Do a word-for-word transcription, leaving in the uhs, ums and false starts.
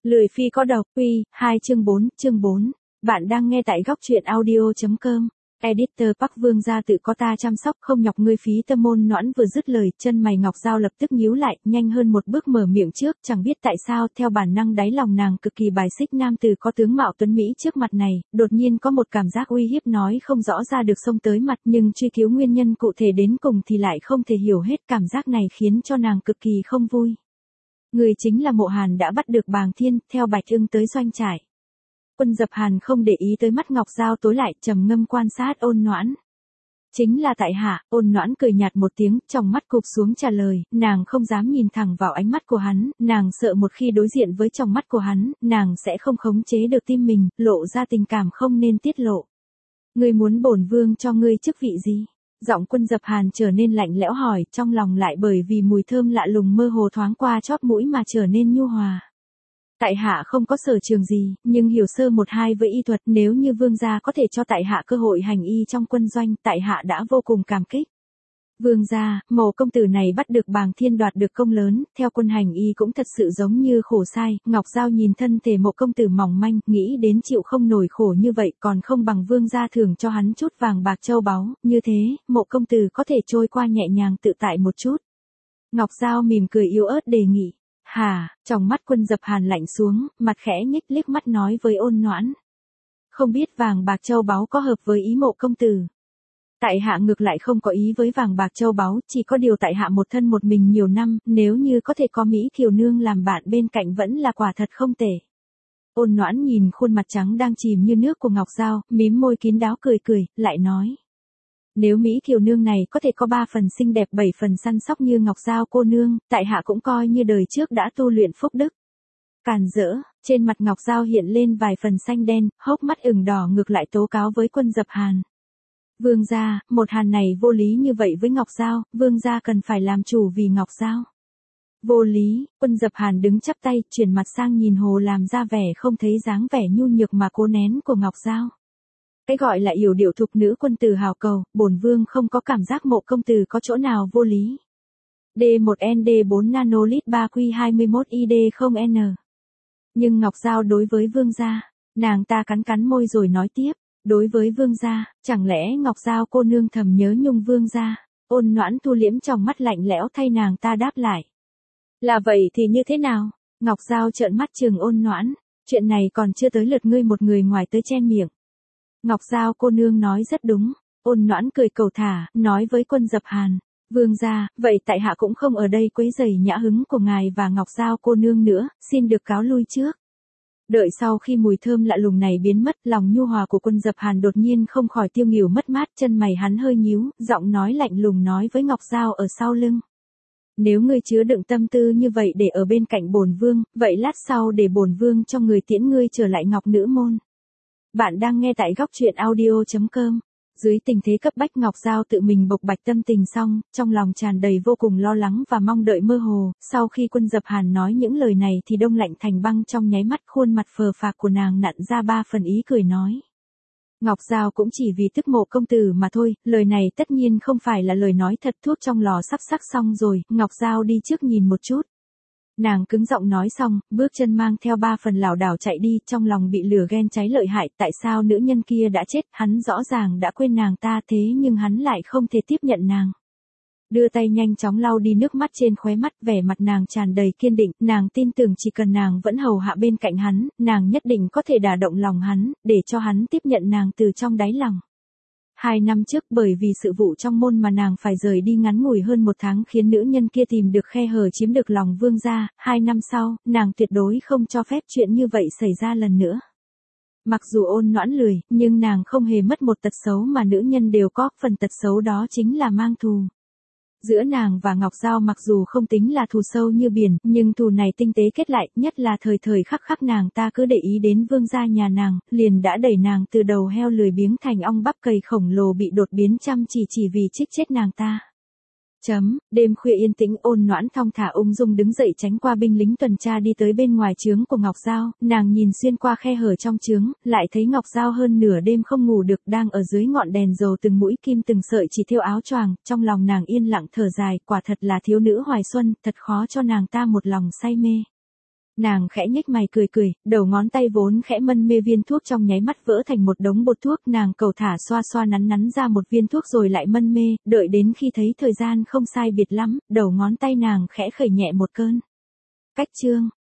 Lười phi có độc, uy, hai chương bốn, chương bốn. Bạn đang nghe tại góc truyện audio.com. Editor Park Vương gia tự có ta chăm sóc, không nhọc ngươi phí tâm. Ôn Noãn vừa dứt lời, chân mày Ngọc Giao lập tức nhíu lại, nhanh hơn một bước mở miệng trước, chẳng biết tại sao, theo bản năng đáy lòng nàng cực kỳ bài xích nam tử có tướng mạo tuấn mỹ trước mặt này, đột nhiên có một cảm giác uy hiếp nói không rõ ra được xông tới mặt, nhưng truy cứu nguyên nhân cụ thể đến cùng thì lại không thể hiểu hết. Cảm giác này khiến cho nàng cực kỳ không vui. Người chính là Mộ Hàn đã bắt được Bàng Thiên, theo Bạch Ưng tới doanh trại. Quân Dập Hàn không để ý tới mắt Ngọc Giao tối lại, trầm ngâm quan sát Ôn Noãn. Chính là tại hạ. Ôn Noãn cười nhạt một tiếng, trong mắt cụp xuống trả lời, nàng không dám nhìn thẳng vào ánh mắt của hắn, nàng sợ một khi đối diện với trong mắt của hắn, nàng sẽ không khống chế được tim mình, lộ ra tình cảm không nên tiết lộ. Ngươi muốn bổn vương cho ngươi chức vị gì? Giọng Quân Dập Hàn trở nên lạnh lẽo hỏi, trong lòng lại bởi vì mùi thơm lạ lùng mơ hồ thoáng qua chóp mũi mà trở nên nhu hòa. Tại hạ không có sở trường gì, nhưng hiểu sơ một hai với y thuật, nếu như vương gia có thể cho tại hạ cơ hội hành y trong quân doanh, tại hạ đã vô cùng cảm kích. Vương gia, Mộ công tử này bắt được Bàng Thiên đoạt được công lớn, theo quân hành y cũng thật sự giống như khổ sai. Ngọc Giao nhìn thân thể Mộ công tử mỏng manh, nghĩ đến chịu không nổi khổ như vậy, còn không bằng vương gia thưởng cho hắn chút vàng bạc châu báu, như thế, Mộ công tử có thể trôi qua nhẹ nhàng tự tại một chút. Ngọc Giao mỉm cười yếu ớt đề nghị. Hà, trong mắt Quân Dập Hàn lạnh xuống, mặt khẽ nhếch liếc mắt nói với Ôn Noãn. Không biết vàng bạc châu báu có hợp với ý Mộ công tử. Tại hạ ngược lại không có ý với vàng bạc châu báu, chỉ có điều tại hạ một thân một mình nhiều năm, nếu như có thể có Mỹ Kiều Nương làm bạn bên cạnh vẫn là quả thật không tệ. Ôn Noãn nhìn khuôn mặt trắng đang chìm như nước của Ngọc Giao, mím môi kín đáo cười cười, lại nói. Nếu Mỹ Kiều Nương này có thể có ba phần xinh đẹp bảy phần săn sóc như Ngọc Giao cô nương, tại hạ cũng coi như đời trước đã tu luyện phúc đức. Càn rỡ, trên mặt Ngọc Giao hiện lên vài phần xanh đen, hốc mắt ửng đỏ ngược lại tố cáo với Quân Dập Hàn. Vương gia, một Hàn này vô lý như vậy với Ngọc Giao, vương gia cần phải làm chủ vì Ngọc Giao. Vô lý. Quân Dập Hàn đứng chắp tay, chuyển mặt sang nhìn hồ làm ra vẻ không thấy dáng vẻ nhu nhược mà cố nén của Ngọc Giao. Cái gọi là yểu điệu thục nữ quân tử hào cầu, bổn vương không có cảm giác Mộ công tử có chỗ nào vô lý. D một N D bốn nanolit ba Q hai mốt I D không N. Nhưng Ngọc Giao đối với vương gia, nàng ta cắn cắn môi rồi nói tiếp. Đối với vương gia, chẳng lẽ Ngọc Giao cô nương thầm nhớ nhung vương gia? Ôn Noãn thu liễm trong mắt lạnh lẽo thay nàng ta đáp lại. Là vậy thì như thế nào? Ngọc Giao trợn mắt trừng Ôn Noãn, chuyện này còn chưa tới lượt ngươi một người ngoài tới chen miệng. Ngọc Giao cô nương nói rất đúng. Ôn Noãn cười cầu thả, nói với Quân Dập Hàn. Vương gia, vậy tại hạ cũng không ở đây quấy rầy nhã hứng của ngài và Ngọc Giao cô nương nữa, xin được cáo lui trước. Đợi sau khi mùi thơm lạ lùng này biến mất, lòng nhu hòa của Quân Dập Hàn đột nhiên không khỏi tiêu nghỉu mất mát, chân mày hắn hơi nhíu, giọng nói lạnh lùng nói với Ngọc Giao ở sau lưng. Nếu ngươi chứa đựng tâm tư như vậy để ở bên cạnh bổn vương, vậy lát sau để bổn vương cho người tiễn ngươi trở lại Ngọc Nữ môn. Bạn đang nghe tại góc truyện audio.com. Dưới tình thế cấp bách Ngọc Giao tự mình bộc bạch tâm tình xong, trong lòng tràn đầy vô cùng lo lắng và mong đợi mơ hồ, sau khi Quân Dập Hàn nói những lời này thì đông lạnh thành băng trong nháy mắt, khuôn mặt phờ phạc của nàng nặn ra ba phần ý cười nói. Ngọc Giao cũng chỉ vì tức Mộ công tử mà thôi, lời này tất nhiên không phải là lời nói thật. Thuốc trong lò sắp sắc xong rồi, Ngọc Giao đi trước nhìn một chút. Nàng cứng giọng nói xong, bước chân mang theo ba phần lảo đảo chạy đi, trong lòng bị lửa ghen cháy lợi hại, tại sao nữ nhân kia đã chết, hắn rõ ràng đã quên nàng ta thế nhưng hắn lại không thể tiếp nhận nàng. Đưa tay nhanh chóng lau đi nước mắt trên khóe mắt, vẻ mặt nàng tràn đầy kiên định, nàng tin tưởng chỉ cần nàng vẫn hầu hạ bên cạnh hắn, nàng nhất định có thể đả động lòng hắn, để cho hắn tiếp nhận nàng từ trong đáy lòng. Hai năm trước bởi vì sự vụ trong môn mà nàng phải rời đi ngắn ngủi hơn một tháng khiến nữ nhân kia tìm được khe hở chiếm được lòng vương gia, hai năm sau, nàng tuyệt đối không cho phép chuyện như vậy xảy ra lần nữa. Mặc dù Ôn Noãn lười, nhưng nàng không hề mất một tật xấu mà nữ nhân đều có, phần tật xấu đó chính là mang thù. Giữa nàng và Ngọc Giao mặc dù không tính là thù sâu như biển, nhưng thù này tinh tế kết lại, nhất là thời thời khắc khắc nàng ta cứ để ý đến vương gia nhà nàng, liền đã đẩy nàng từ đầu heo lười biếng thành ong bắp cầy khổng lồ bị đột biến chăm chỉ chỉ vì trích chết nàng ta. Chấm, đêm khuya yên tĩnh, Ôn Noãn thong thả ung dung đứng dậy tránh qua binh lính tuần tra đi tới bên ngoài trướng của Ngọc Giao, nàng nhìn xuyên qua khe hở trong trướng, lại thấy Ngọc Giao hơn nửa đêm không ngủ được đang ở dưới ngọn đèn dầu từng mũi kim từng sợi chỉ thêu áo choàng, trong lòng nàng yên lặng thở dài, quả thật là thiếu nữ hoài xuân, thật khó cho nàng ta một lòng say mê. Nàng khẽ nhếch mày cười cười, đầu ngón tay vốn khẽ mân mê viên thuốc trong nháy mắt vỡ thành một đống bột thuốc, nàng cầu thả xoa xoa nắn nắn ra một viên thuốc rồi lại mân mê, đợi đến khi thấy thời gian không sai biệt lắm, đầu ngón tay nàng khẽ khởi nhẹ một cơn. Cách chương